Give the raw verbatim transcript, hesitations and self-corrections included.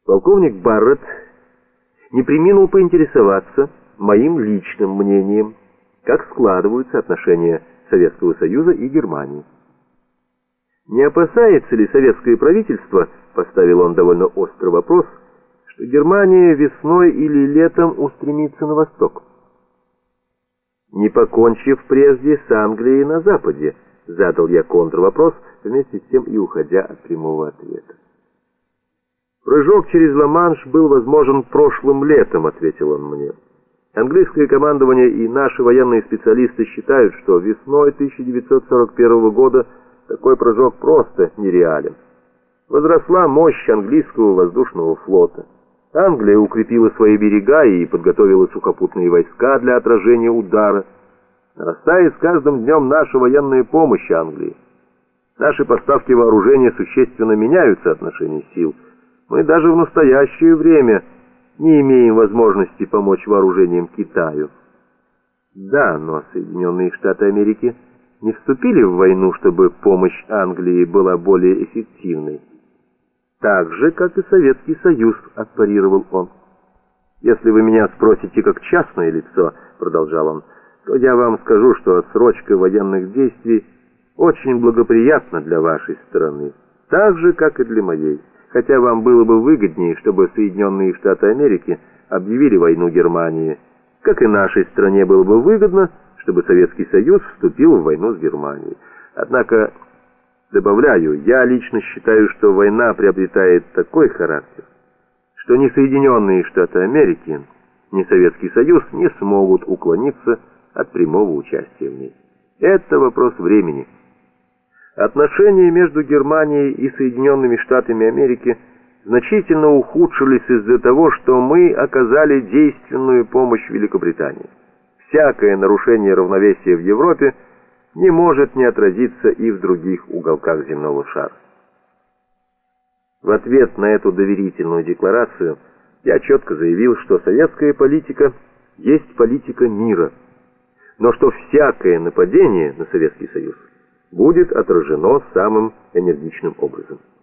Полковник Барретт не преминул поинтересоваться моим личным мнением, как складываются отношения Советского Союза и Германии. Не опасается ли советское правительство, поставил он довольно острый вопрос, что Германия весной или летом устремится на восток, не покончив прежде с Англией на западе? Задал я контрвопрос, вместе с тем и уходя от прямого ответа. Прыжок через Ла-Манш был возможен прошлым летом, ответил он мне. Английское командование и наши военные специалисты считают, что весной тысяча девятьсот сорок первого года такой прыжок просто нереален. Возросла мощь английского воздушного флота. Англия укрепила свои берега и подготовила сухопутные войска для отражения удара. Нарастает с каждым днем наша военная помощь Англии. Наши поставки вооружения существенно меняют соотношение сил. Мы даже в настоящее время не имеем возможности помочь вооружением Китаю. Да, но Соединенные Штаты Америки не вступили в войну, чтобы помощь Англии была более эффективной. Так же, как и Советский Союз, отпарировал он. Если вы меня спросите как частное лицо, продолжал он, то я вам скажу, что отсрочка военных действий очень благоприятна для вашей страны, так же, как и для моей. Хотя вам было бы выгоднее, чтобы Соединенные Штаты Америки объявили войну Германии, как и нашей стране было бы выгодно, чтобы Советский Союз вступил в войну с Германией. Однако, добавляю, я лично считаю, что война приобретает такой характер, что ни Соединенные Штаты Америки, ни Советский Союз не смогут уклониться от прямого участия в ней. Это вопрос времени. Отношения между Германией и Соединенными Штатами Америки значительно ухудшились из-за того, что мы оказали действенную помощь Великобритании. Всякое нарушение равновесия в Европе не может не отразиться и в других уголках земного шара. В ответ на эту доверительную декларацию я четко заявил, что советская политика есть политика мира, но что всякое нападение на Советский Союз будет отражено самым энергичным образом.